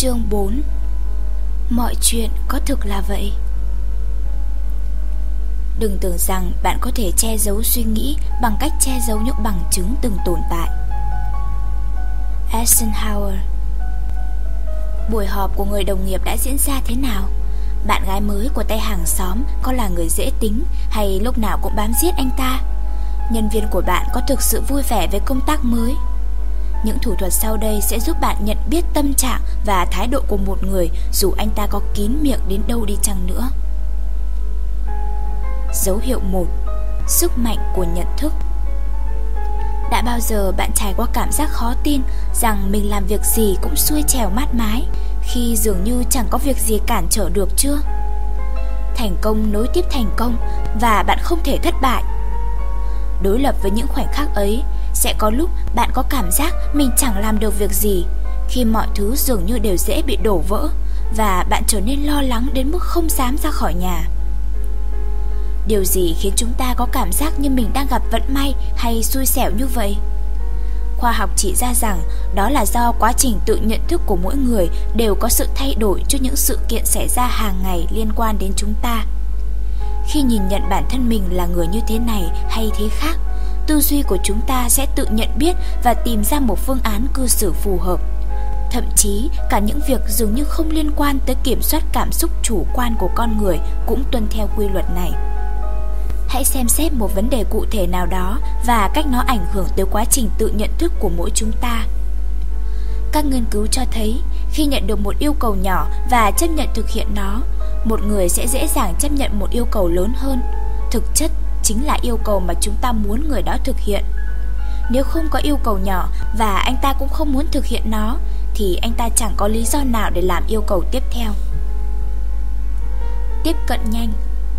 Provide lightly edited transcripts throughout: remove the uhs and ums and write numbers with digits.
Chương 4. Mọi chuyện có thực là vậy. Đừng tưởng rằng bạn có thể che giấu suy nghĩ bằng cách che giấu những bằng chứng từng tồn tại. Eisenhower. Buổi họp của người đồng nghiệp đã diễn ra thế nào? Bạn gái mới của tay hàng xóm có là người dễ tính hay lúc nào cũng bám giết anh ta? Nhân viên của bạn có thực sự vui vẻ với công tác mới? Những thủ thuật sau đây sẽ giúp bạn nhận biết tâm trạng và thái độ của một người dù anh ta có kín miệng đến đâu đi chăng nữa. Dấu hiệu 1. Sức mạnh của nhận thức. Đã bao giờ bạn trải qua cảm giác khó tin rằng mình làm việc gì cũng xuôi trèo mát mái khi dường như chẳng có việc gì cản trở được chưa? Thành công nối tiếp thành công và bạn không thể thất bại. Đối lập với những khoảnh khắc ấy, sẽ có lúc bạn có cảm giác mình chẳng làm được việc gì, khi mọi thứ dường như đều dễ bị đổ vỡ và bạn trở nên lo lắng đến mức không dám ra khỏi nhà. Điều gì khiến chúng ta có cảm giác như mình đang gặp vận may hay xui xẻo như vậy? Khoa học chỉ ra rằng đó là do quá trình tự nhận thức của mỗi người đều có sự thay đổi trước những sự kiện xảy ra hàng ngày liên quan đến chúng ta. Khi nhìn nhận bản thân mình là người như thế này hay thế khác, tư duy của chúng ta sẽ tự nhận biết và tìm ra một phương án cư xử phù hợp. Thậm chí cả những việc dường như không liên quan tới kiểm soát cảm xúc chủ quan của con người cũng tuân theo quy luật này. Hãy xem xét một vấn đề cụ thể nào đó và cách nó ảnh hưởng tới quá trình tự nhận thức của mỗi chúng ta. Các nghiên cứu cho thấy khi nhận được một yêu cầu nhỏ và chấp nhận thực hiện nó, một người sẽ dễ dàng chấp nhận một yêu cầu lớn hơn. Thực chất chính là yêu cầu mà chúng ta muốn người đó thực hiện. Nếu không có yêu cầu nhỏ và anh ta cũng không muốn thực hiện nó, thì anh ta chẳng có lý do nào để làm yêu cầu tiếp theo. Tiếp cận nhanh.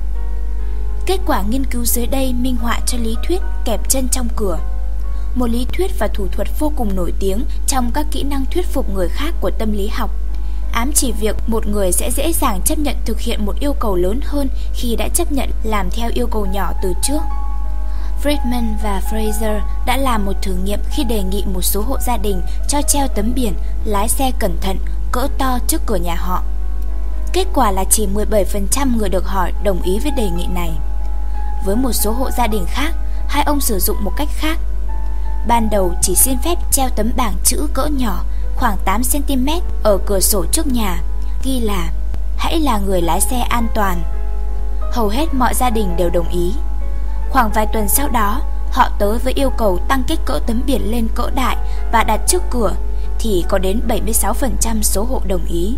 Kết quả nghiên cứu dưới đây minh họa cho lý thuyết kẹp chân trong cửa, một lý thuyết và thủ thuật vô cùng nổi tiếng trong các kỹ năng thuyết phục người khác của tâm lý học, ám chỉ việc một người sẽ dễ dàng chấp nhận thực hiện một yêu cầu lớn hơn khi đã chấp nhận làm theo yêu cầu nhỏ từ trước. Friedman và Fraser đã làm một thử nghiệm khi đề nghị một số hộ gia đình cho treo tấm biển lái xe cẩn thận cỡ to trước cửa nhà họ. Kết quả là chỉ 17% người được hỏi đồng ý với đề nghị này. Với một số hộ gia đình khác, hai ông sử dụng một cách khác. Ban đầu chỉ xin phép treo tấm bảng chữ cỡ nhỏ khoảng 8cm ở cửa sổ trước nhà, ghi là "Hãy là người lái xe an toàn". Hầu hết mọi gia đình đều đồng ý. Khoảng vài tuần sau đó, họ tới với yêu cầu tăng kích cỡ tấm biển lên cỡ đại và đặt trước cửa, thì có đến 76% số hộ đồng ý.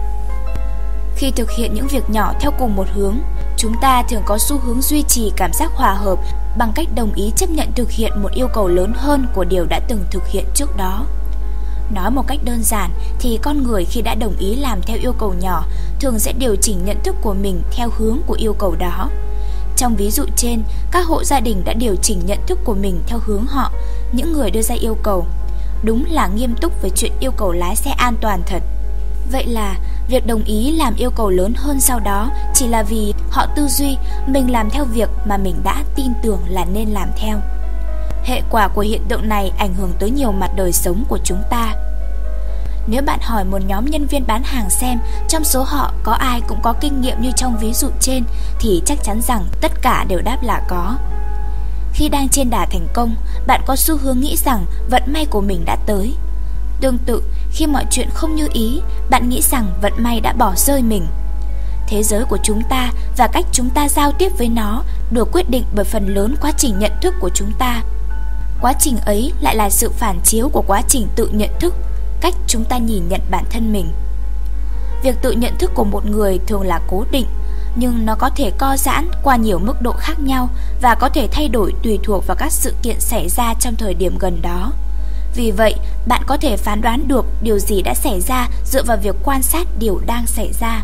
Khi thực hiện những việc nhỏ theo cùng một hướng, chúng ta thường có xu hướng duy trì cảm giác hòa hợp bằng cách đồng ý chấp nhận thực hiện một yêu cầu lớn hơn của điều đã từng thực hiện trước đó. Nói một cách đơn giản thì con người khi đã đồng ý làm theo yêu cầu nhỏ thường sẽ điều chỉnh nhận thức của mình theo hướng của yêu cầu đó. Trong ví dụ trên, các hộ gia đình đã điều chỉnh nhận thức của mình theo hướng họ, những người đưa ra yêu cầu. Đúng là nghiêm túc với chuyện yêu cầu lái xe an toàn thật. Vậy là việc đồng ý làm yêu cầu lớn hơn sau đó chỉ là vì họ tư duy mình làm theo việc mà mình đã tin tưởng là nên làm theo. Hệ quả của hiện tượng này ảnh hưởng tới nhiều mặt đời sống của chúng ta. Nếu bạn hỏi một nhóm nhân viên bán hàng xem trong số họ có ai cũng có kinh nghiệm như trong ví dụ trên, thì chắc chắn rằng tất cả đều đáp là có. Khi đang trên đà thành công, bạn có xu hướng nghĩ rằng vận may của mình đã tới. Tương tự, khi mọi chuyện không như ý, bạn nghĩ rằng vận may đã bỏ rơi mình. Thế giới của chúng ta và cách chúng ta giao tiếp với nó được quyết định bởi phần lớn quá trình nhận thức của chúng ta. Quá trình ấy lại là sự phản chiếu của quá trình tự nhận thức, cách chúng ta nhìn nhận bản thân mình. Việc tự nhận thức của một người thường là cố định, nhưng nó có thể co giãn qua nhiều mức độ khác nhau và có thể thay đổi tùy thuộc vào các sự kiện xảy ra trong thời điểm gần đó. Vì vậy, bạn có thể phán đoán được điều gì đã xảy ra dựa vào việc quan sát điều đang xảy ra.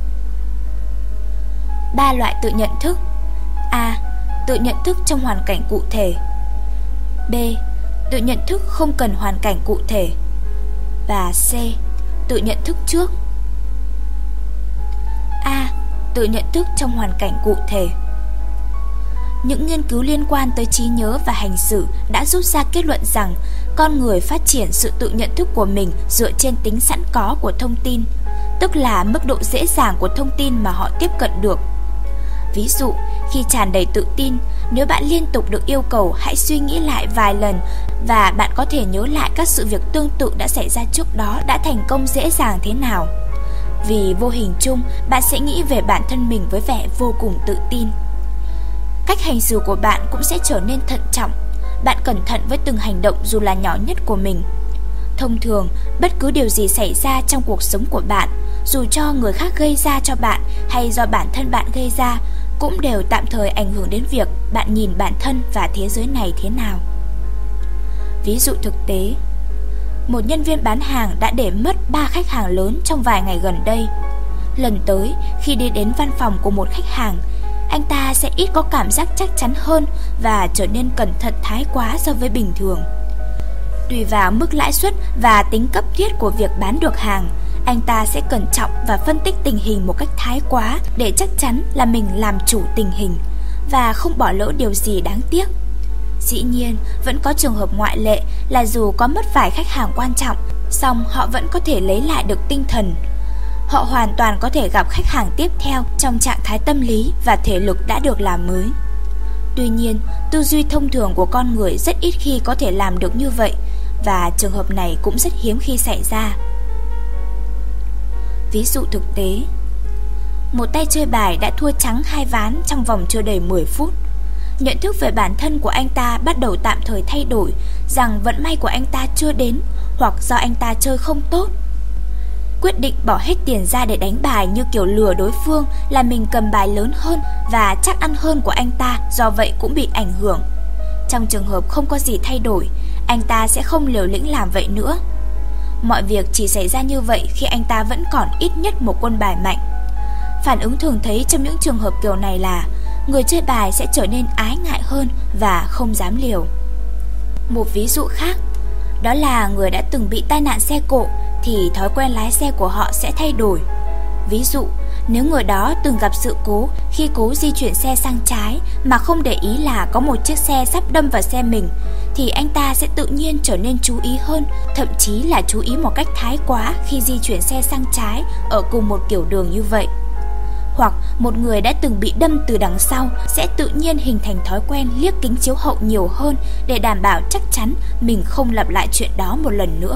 3 loại tự nhận thức. A. Tự nhận thức trong hoàn cảnh cụ thể. B. Tự nhận thức không cần hoàn cảnh cụ thể. Và C. Tự nhận thức trước. A. Tự nhận thức trong hoàn cảnh cụ thể. Những nghiên cứu liên quan tới trí nhớ và hành xử đã rút ra kết luận rằng con người phát triển sự tự nhận thức của mình dựa trên tính sẵn có của thông tin, tức là mức độ dễ dàng của thông tin mà họ tiếp cận được. Ví dụ, khi tràn đầy tự tin, nếu bạn liên tục được yêu cầu hãy suy nghĩ lại vài lần và bạn có thể nhớ lại các sự việc tương tự đã xảy ra trước đó đã thành công dễ dàng thế nào. Vì vô hình chung, bạn sẽ nghĩ về bản thân mình với vẻ vô cùng tự tin. Cách hành xử của bạn cũng sẽ trở nên thận trọng. Bạn cẩn thận với từng hành động dù là nhỏ nhất của mình. Thông thường, bất cứ điều gì xảy ra trong cuộc sống của bạn, dù cho người khác gây ra cho bạn hay do bản thân bạn gây ra, cũng đều tạm thời ảnh hưởng đến việc bạn nhìn bản thân và thế giới này thế nào. Ví dụ thực tế, một nhân viên bán hàng đã để mất 3 khách hàng lớn trong vài ngày gần đây. Lần tới, khi đi đến văn phòng của một khách hàng, anh ta sẽ ít có cảm giác chắc chắn hơn và trở nên cẩn thận thái quá so với bình thường. Tùy vào mức lãi suất và tính cấp thiết của việc bán được hàng, anh ta sẽ cẩn trọng và phân tích tình hình một cách thái quá để chắc chắn là mình làm chủ tình hình và không bỏ lỡ điều gì đáng tiếc. Dĩ nhiên, vẫn có trường hợp ngoại lệ là dù có mất vài khách hàng quan trọng, song họ vẫn có thể lấy lại được tinh thần. Họ hoàn toàn có thể gặp khách hàng tiếp theo trong trạng thái tâm lý và thể lực đã được làm mới. Tuy nhiên, tư duy thông thường của con người rất ít khi có thể làm được như vậy, và trường hợp này cũng rất hiếm khi xảy ra. Ví dụ thực tế, một tay chơi bài đã thua trắng 2 ván trong vòng chưa đầy 10 phút. Nhận thức về bản thân của anh ta bắt đầu tạm thời thay đổi, rằng vận may của anh ta chưa đến hoặc do anh ta chơi không tốt. Quyết định bỏ hết tiền ra để đánh bài như kiểu lừa đối phương là mình cầm bài lớn hơn và chắc ăn hơn của anh ta, do vậy cũng bị ảnh hưởng. Trong trường hợp không có gì thay đổi, anh ta sẽ không liều lĩnh làm vậy nữa. Mọi việc chỉ xảy ra như vậy khi anh ta vẫn còn ít nhất một quân bài mạnh. Phản ứng thường thấy trong những trường hợp kiểu này là người chơi bài sẽ trở nên ái ngại hơn và không dám liều. Một ví dụ khác, đó là người đã từng bị tai nạn xe cộ thì thói quen lái xe của họ sẽ thay đổi. Ví dụ, nếu người đó từng gặp sự cố khi cố di chuyển xe sang trái mà không để ý là có một chiếc xe sắp đâm vào xe mình, thì anh ta sẽ tự nhiên trở nên chú ý hơn, thậm chí là chú ý một cách thái quá khi di chuyển xe sang trái ở cùng một kiểu đường như vậy. Hoặc một người đã từng bị đâm từ đằng sau sẽ tự nhiên hình thành thói quen liếc kính chiếu hậu nhiều hơn để đảm bảo chắc chắn mình không lặp lại chuyện đó một lần nữa.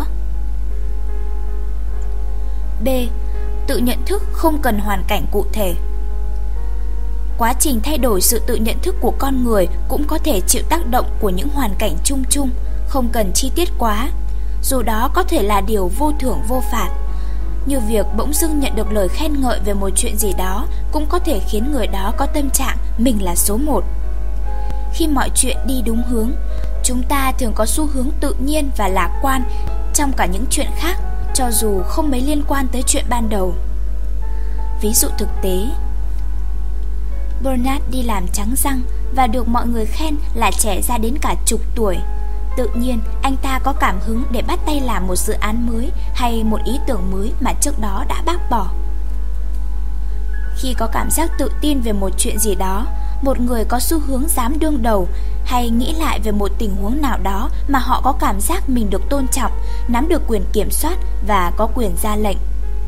B. Tự nhận thức không cần hoàn cảnh cụ thể. Quá trình thay đổi sự tự nhận thức của con người cũng có thể chịu tác động của những hoàn cảnh chung chung, không cần chi tiết quá. Dù đó có thể là điều vô thưởng vô phạt, như việc bỗng dưng nhận được lời khen ngợi về một chuyện gì đó cũng có thể khiến người đó có tâm trạng mình là số 1. Khi mọi chuyện đi đúng hướng, chúng ta thường có xu hướng tự nhiên và lạc quan trong cả những chuyện khác, cho dù không mấy liên quan tới chuyện ban đầu. Ví dụ thực tế, Bernard đi làm trắng răng và được mọi người khen là trẻ ra đến cả chục tuổi. Tự nhiên, anh ta có cảm hứng để bắt tay làm một dự án mới hay một ý tưởng mới mà trước đó đã bác bỏ. Khi có cảm giác tự tin về một chuyện gì đó, một người có xu hướng dám đương đầu hay nghĩ lại về một tình huống nào đó mà họ có cảm giác mình được tôn trọng, nắm được quyền kiểm soát và có quyền ra lệnh.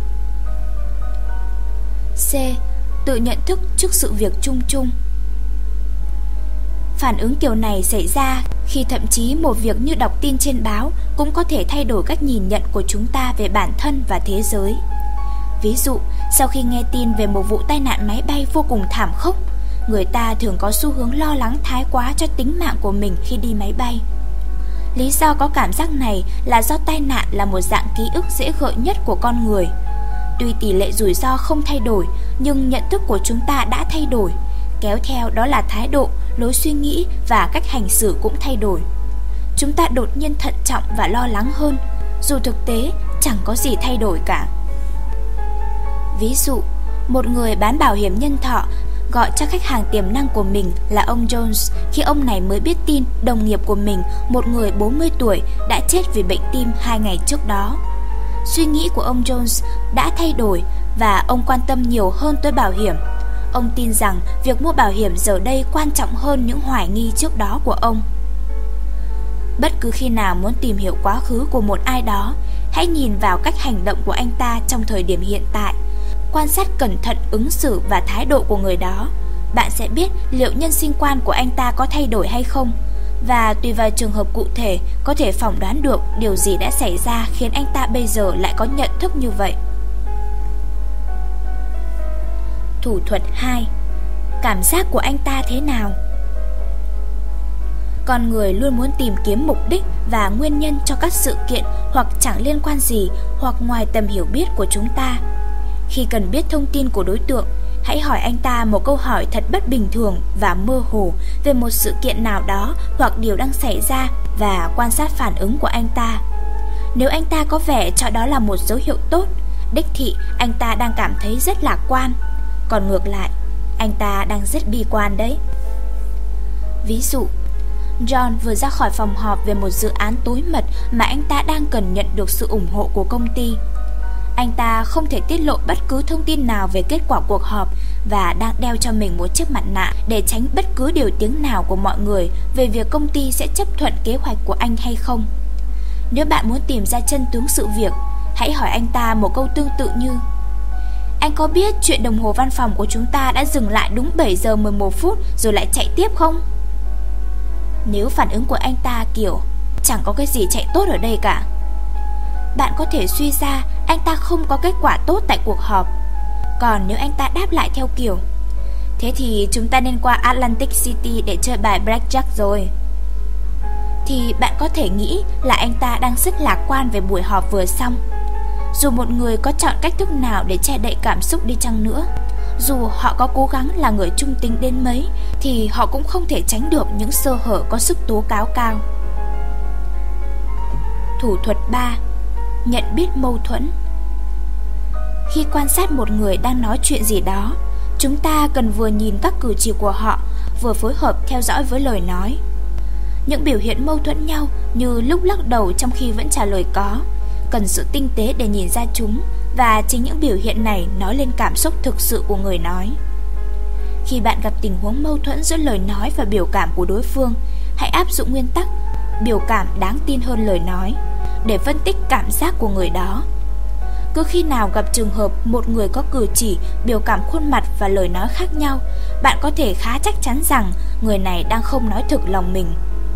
C. Tự nhận thức trước sự việc chung chung. Phản ứng kiểu này xảy ra khi thậm chí một việc như đọc tin trên báo cũng có thể thay đổi cách nhìn nhận của chúng ta về bản thân và thế giới. Ví dụ, sau khi nghe tin về một vụ tai nạn máy bay vô cùng thảm khốc, người ta thường có xu hướng lo lắng thái quá cho tính mạng của mình khi đi máy bay. Lý do có cảm giác này là do tai nạn là một dạng ký ức dễ gợi nhất của con người. Tuy tỷ lệ rủi ro không thay đổi, nhưng nhận thức của chúng ta đã thay đổi. Kéo theo đó là thái độ, lối suy nghĩ và cách hành xử cũng thay đổi. Chúng ta đột nhiên thận trọng và lo lắng hơn, dù thực tế chẳng có gì thay đổi cả. Ví dụ, một người bán bảo hiểm nhân thọ gọi cho khách hàng tiềm năng của mình là ông Jones khi ông này mới biết tin đồng nghiệp của mình, một người 40 tuổi, đã chết vì bệnh tim 2 ngày trước đó. Suy nghĩ của ông Jones đã thay đổi và ông quan tâm nhiều hơn tới bảo hiểm. Ông tin rằng việc mua bảo hiểm giờ đây quan trọng hơn những hoài nghi trước đó của ông. Bất cứ khi nào muốn tìm hiểu quá khứ của một ai đó, hãy nhìn vào cách hành động của anh ta trong thời điểm hiện tại. Quan sát cẩn thận ứng xử và thái độ của người đó. Bạn sẽ biết liệu nhân sinh quan của anh ta có thay đổi hay không. Và tùy vào trường hợp cụ thể, có thể phỏng đoán được điều gì đã xảy ra khiến anh ta bây giờ lại có nhận thức như vậy. Thủ thuật 2. Cảm giác của anh ta thế nào? Con người luôn muốn tìm kiếm mục đích và nguyên nhân cho các sự kiện hoặc chẳng liên quan gì hoặc ngoài tầm hiểu biết của chúng ta. Khi cần biết thông tin của đối tượng, hãy hỏi anh ta một câu hỏi thật bất bình thường và mơ hồ về một sự kiện nào đó hoặc điều đang xảy ra và quan sát phản ứng của anh ta. Nếu anh ta có vẻ cho đó là một dấu hiệu tốt, đích thị anh ta đang cảm thấy rất lạc quan. Còn ngược lại, anh ta đang rất bi quan đấy. Ví dụ, John vừa ra khỏi phòng họp về một dự án tối mật mà anh ta đang cần nhận được sự ủng hộ của công ty. Anh ta không thể tiết lộ bất cứ thông tin nào về kết quả cuộc họp và đang đeo cho mình một chiếc mặt nạ để tránh bất cứ điều tiếng nào của mọi người về việc công ty sẽ chấp thuận kế hoạch của anh hay không. Nếu bạn muốn tìm ra chân tướng sự việc, hãy hỏi anh ta một câu tương tự như: anh có biết chuyện đồng hồ văn phòng của chúng ta đã dừng lại đúng 7 giờ 11 phút rồi lại chạy tiếp không? Nếu phản ứng của anh ta kiểu chẳng có cái gì chạy tốt ở đây cả, bạn có thể suy ra anh ta không có kết quả tốt tại cuộc họp. Còn nếu anh ta đáp lại theo kiểu thế thì chúng ta nên qua Atlantic City để chơi bài Blackjack rồi, thì bạn có thể nghĩ là anh ta đang rất lạc quan về buổi họp vừa xong. Dù một người có chọn cách thức nào để che đậy cảm xúc đi chăng nữa, dù họ có cố gắng là người trung tính đến mấy, thì họ cũng không thể tránh được những sơ hở có sức tố cáo cao. Thủ thuật 3. Nhận biết mâu thuẫn. Khi quan sát một người đang nói chuyện gì đó, chúng ta cần vừa nhìn các cử chỉ của họ, vừa phối hợp theo dõi với lời nói. Những biểu hiện mâu thuẫn nhau như lúc lắc đầu trong khi vẫn trả lời có, cần sự tinh tế để nhìn ra chúng, và chính những biểu hiện này nói lên cảm xúc thực sự của người nói. Khi bạn gặp tình huống mâu thuẫn giữa lời nói và biểu cảm của đối phương, hãy áp dụng nguyên tắc biểu cảm đáng tin hơn lời nói để phân tích cảm giác của người đó. Cứ khi nào gặp trường hợp một người có cử chỉ, biểu cảm khuôn mặt và lời nói khác nhau, bạn có thể khá chắc chắn rằng người này đang không nói thực lòng mình.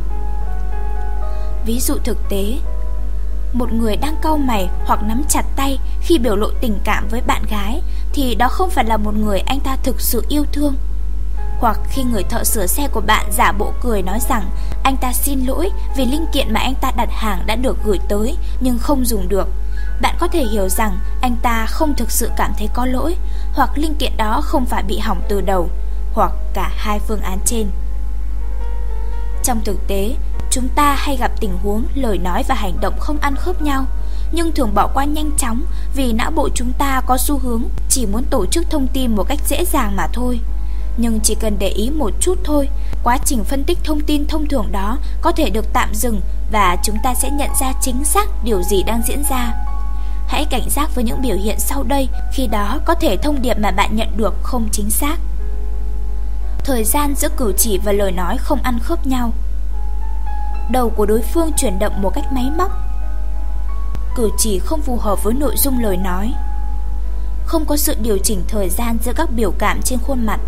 Ví dụ thực tế: một người đang cau mày hoặc nắm chặt tay khi biểu lộ tình cảm với bạn gái thì đó không phải là một người anh ta thực sự yêu thương. Hoặc khi người thợ sửa xe của bạn giả bộ cười nói rằng anh ta xin lỗi vì linh kiện mà anh ta đặt hàng đã được gửi tới nhưng không dùng được, bạn có thể hiểu rằng anh ta không thực sự cảm thấy có lỗi, hoặc linh kiện đó không phải bị hỏng từ đầu, hoặc cả hai phương án trên. Trong thực tế, chúng ta hay gặp tình huống lời nói và hành động không ăn khớp nhau, nhưng thường bỏ qua nhanh chóng vì não bộ chúng ta có xu hướng chỉ muốn tổ chức thông tin một cách dễ dàng mà thôi. Nhưng chỉ cần để ý một chút thôi, quá trình phân tích thông tin thông thường đó có thể được tạm dừng và chúng ta sẽ nhận ra chính xác điều gì đang diễn ra. Hãy cảnh giác với những biểu hiện sau đây, khi đó có thể thông điệp mà bạn nhận được không chính xác. Thời gian giữa cử chỉ và lời nói không ăn khớp nhau. Đầu của đối phương chuyển động một cách máy móc. Cử chỉ không phù hợp với nội dung lời nói. Không có sự điều chỉnh thời gian giữa các biểu cảm trên khuôn mặt.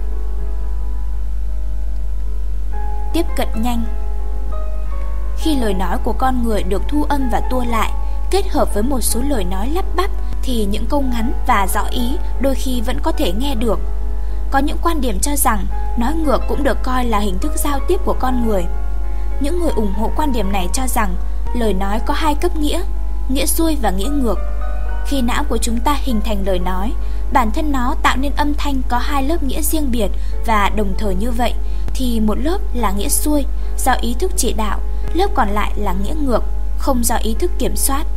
Tiếp cận nhanh. Khi lời nói của con người được thu âm và tua lại, kết hợp với một số lời nói lắp bắp, thì những câu ngắn và rõ ý đôi khi vẫn có thể nghe được. Có những quan điểm cho rằng nói ngược cũng được coi là hình thức giao tiếp của con người. Những người ủng hộ quan điểm này cho rằng lời nói có hai cấp nghĩa, nghĩa xuôi và nghĩa ngược. Khi não của chúng ta hình thành lời nói, bản thân nó tạo nên âm thanh có hai lớp nghĩa riêng biệt, và đồng thời như vậy thì một lớp là nghĩa xuôi do ý thức chỉ đạo, lớp còn lại là nghĩa ngược, không do ý thức kiểm soát.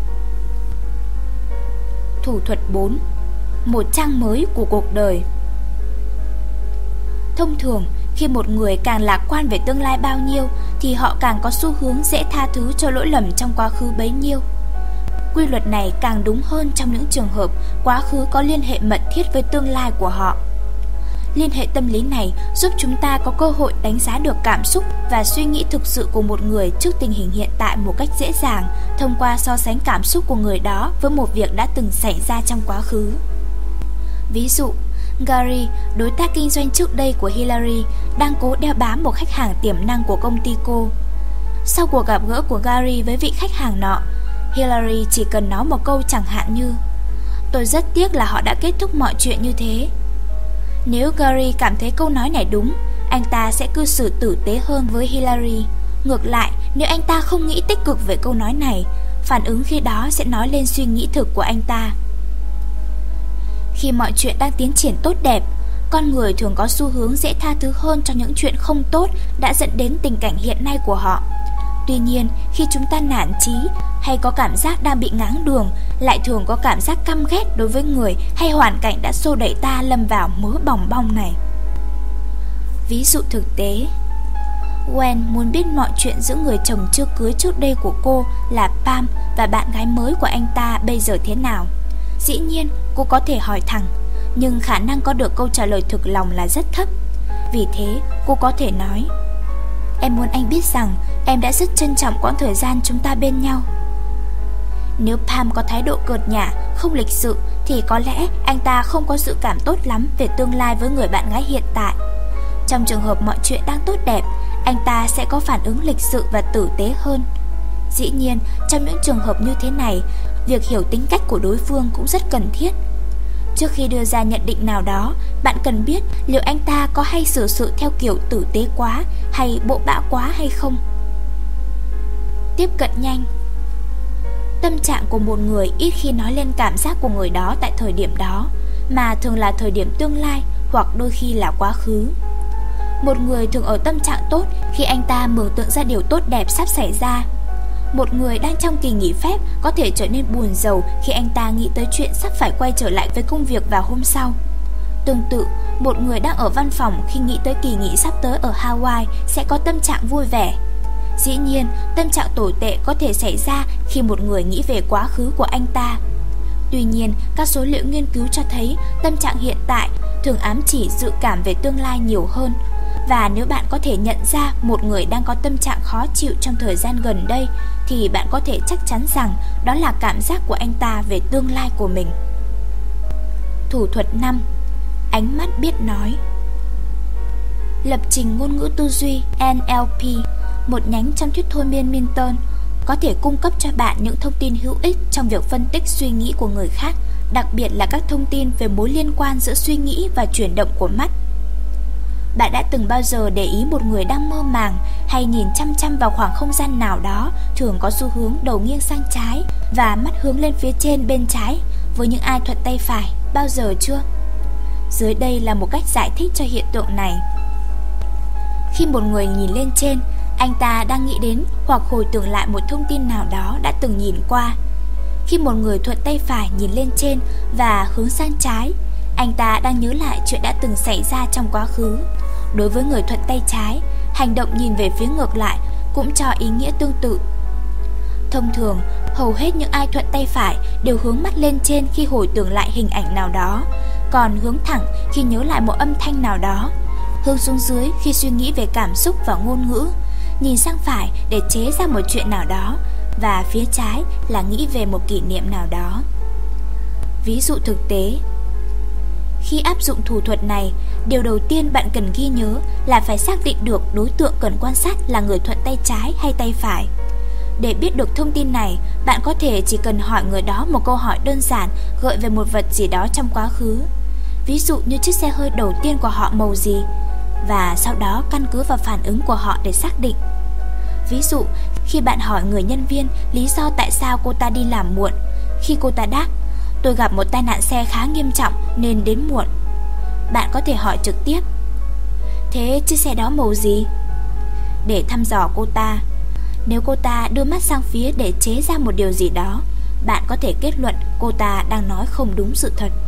Thủ thuật 4. Một trang mới của cuộc đời. Thông thường, khi một người càng lạc quan về tương lai bao nhiêu thì họ càng có xu hướng dễ tha thứ cho lỗi lầm trong quá khứ bấy nhiêu. Quy luật này càng đúng hơn trong những trường hợp quá khứ có liên hệ mật thiết với tương lai của họ. Liên hệ tâm lý này giúp chúng ta có cơ hội đánh giá được cảm xúc và suy nghĩ thực sự của một người trước tình hình hiện tại một cách dễ dàng, thông qua so sánh cảm xúc của người đó với một việc đã từng xảy ra trong quá khứ. Ví dụ, Gary, đối tác kinh doanh trước đây của Hillary, đang cố đeo bám một khách hàng tiềm năng của công ty cô. Sau cuộc gặp gỡ của Gary với vị khách hàng nọ, Hillary chỉ cần nói một câu chẳng hạn như: "Tôi rất tiếc là họ đã kết thúc mọi chuyện như thế." Nếu Gary cảm thấy câu nói này đúng, anh ta sẽ cư xử tử tế hơn với Hillary. Ngược lại, nếu anh ta không nghĩ tích cực về câu nói này, phản ứng khi đó sẽ nói lên suy nghĩ thực của anh ta. Khi mọi chuyện đang tiến triển tốt đẹp, con người thường có xu hướng dễ tha thứ hơn cho những chuyện không tốt đã dẫn đến tình cảnh hiện nay của họ. Tuy nhiên, khi chúng ta nản chí hay có cảm giác đang bị ngáng đường, lại thường có cảm giác căm ghét đối với người hay hoàn cảnh đã xô đẩy ta lâm vào mớ bòng bong này. Ví dụ thực tế, Gwen muốn biết mọi chuyện giữa người chồng chưa cưới trước đây của cô là Pam và bạn gái mới của anh ta bây giờ thế nào. Dĩ nhiên, cô có thể hỏi thẳng, nhưng khả năng có được câu trả lời thực lòng là rất thấp. Vì thế, cô có thể nói: "Em muốn anh biết rằng em đã rất trân trọng quãng thời gian chúng ta bên nhau." Nếu Pam có thái độ cợt nhả, không lịch sự, thì có lẽ anh ta không có dự cảm tốt lắm về tương lai với người bạn gái hiện tại. Trong trường hợp mọi chuyện đang tốt đẹp, anh ta sẽ có phản ứng lịch sự và tử tế hơn. Dĩ nhiên, trong những trường hợp như thế này, việc hiểu tính cách của đối phương cũng rất cần thiết. Trước khi đưa ra nhận định nào đó, bạn cần biết liệu anh ta có hay xử sự theo kiểu tử tế quá hay bộ bã quá hay không. Tiếp cận nhanh. Tâm trạng của một người ít khi nói lên cảm giác của người đó tại thời điểm đó, mà thường là thời điểm tương lai hoặc đôi khi là quá khứ. Một người thường ở tâm trạng tốt khi anh ta mường tượng ra điều tốt đẹp sắp xảy ra. Một người đang trong kỳ nghỉ phép có thể trở nên buồn rầu khi anh ta nghĩ tới chuyện sắp phải quay trở lại với công việc vào hôm sau. Tương tự, một người đang ở văn phòng khi nghĩ tới kỳ nghỉ sắp tới ở Hawaii sẽ có tâm trạng vui vẻ. Dĩ nhiên, tâm trạng tồi tệ có thể xảy ra khi một người nghĩ về quá khứ của anh ta. Tuy nhiên, các số liệu nghiên cứu cho thấy tâm trạng hiện tại thường ám chỉ dự cảm về tương lai nhiều hơn. Và nếu bạn có thể nhận ra một người đang có tâm trạng khó chịu trong thời gian gần đây, thì bạn có thể chắc chắn rằng đó là cảm giác của anh ta về tương lai của mình. Thủ thuật 5. Ánh mắt biết nói. Lập trình ngôn ngữ tư duy NLP, một nhánh trong thuyết thôi miên Milton, có thể cung cấp cho bạn những thông tin hữu ích trong việc phân tích suy nghĩ của người khác, đặc biệt là các thông tin về mối liên quan giữa suy nghĩ và chuyển động của mắt. Bạn đã từng bao giờ để ý một người đang mơ màng hay nhìn chăm chăm vào khoảng không gian nào đó, thường có xu hướng đầu nghiêng sang trái và mắt hướng lên phía trên bên trái với những ai thuận tay phải bao giờ chưa? Dưới đây là một cách giải thích cho hiện tượng này. Khi một người nhìn lên trên, anh ta đang nghĩ đến hoặc hồi tưởng lại một thông tin nào đó đã từng nhìn qua. Khi một người thuận tay phải nhìn lên trên và hướng sang trái, anh ta đang nhớ lại chuyện đã từng xảy ra trong quá khứ. Đối với người thuận tay trái, hành động nhìn về phía ngược lại cũng cho ý nghĩa tương tự. Thông thường, hầu hết những ai thuận tay phải đều hướng mắt lên trên khi hồi tưởng lại hình ảnh nào đó, còn hướng thẳng khi nhớ lại một âm thanh nào đó, hướng xuống dưới khi suy nghĩ về cảm xúc và ngôn ngữ, nhìn sang phải để chế ra một chuyện nào đó, và phía trái là nghĩ về một kỷ niệm nào đó. Ví dụ thực tế. Khi áp dụng thủ thuật này, điều đầu tiên bạn cần ghi nhớ là phải xác định được đối tượng cần quan sát là người thuận tay trái hay tay phải. Để biết được thông tin này, bạn có thể chỉ cần hỏi người đó một câu hỏi đơn giản gợi về một vật gì đó trong quá khứ. Ví dụ như chiếc xe hơi đầu tiên của họ màu gì, và sau đó căn cứ vào phản ứng của họ để xác định. Ví dụ, khi bạn hỏi người nhân viên lý do tại sao cô ta đi làm muộn, khi cô ta đáp: "Tôi gặp một tai nạn xe khá nghiêm trọng nên đến muộn." Bạn có thể hỏi trực tiếp: "Thế chiếc xe đó màu gì?" để thăm dò cô ta. Nếu cô ta đưa mắt sang phía để chế ra một điều gì đó, bạn có thể kết luận cô ta đang nói không đúng sự thật.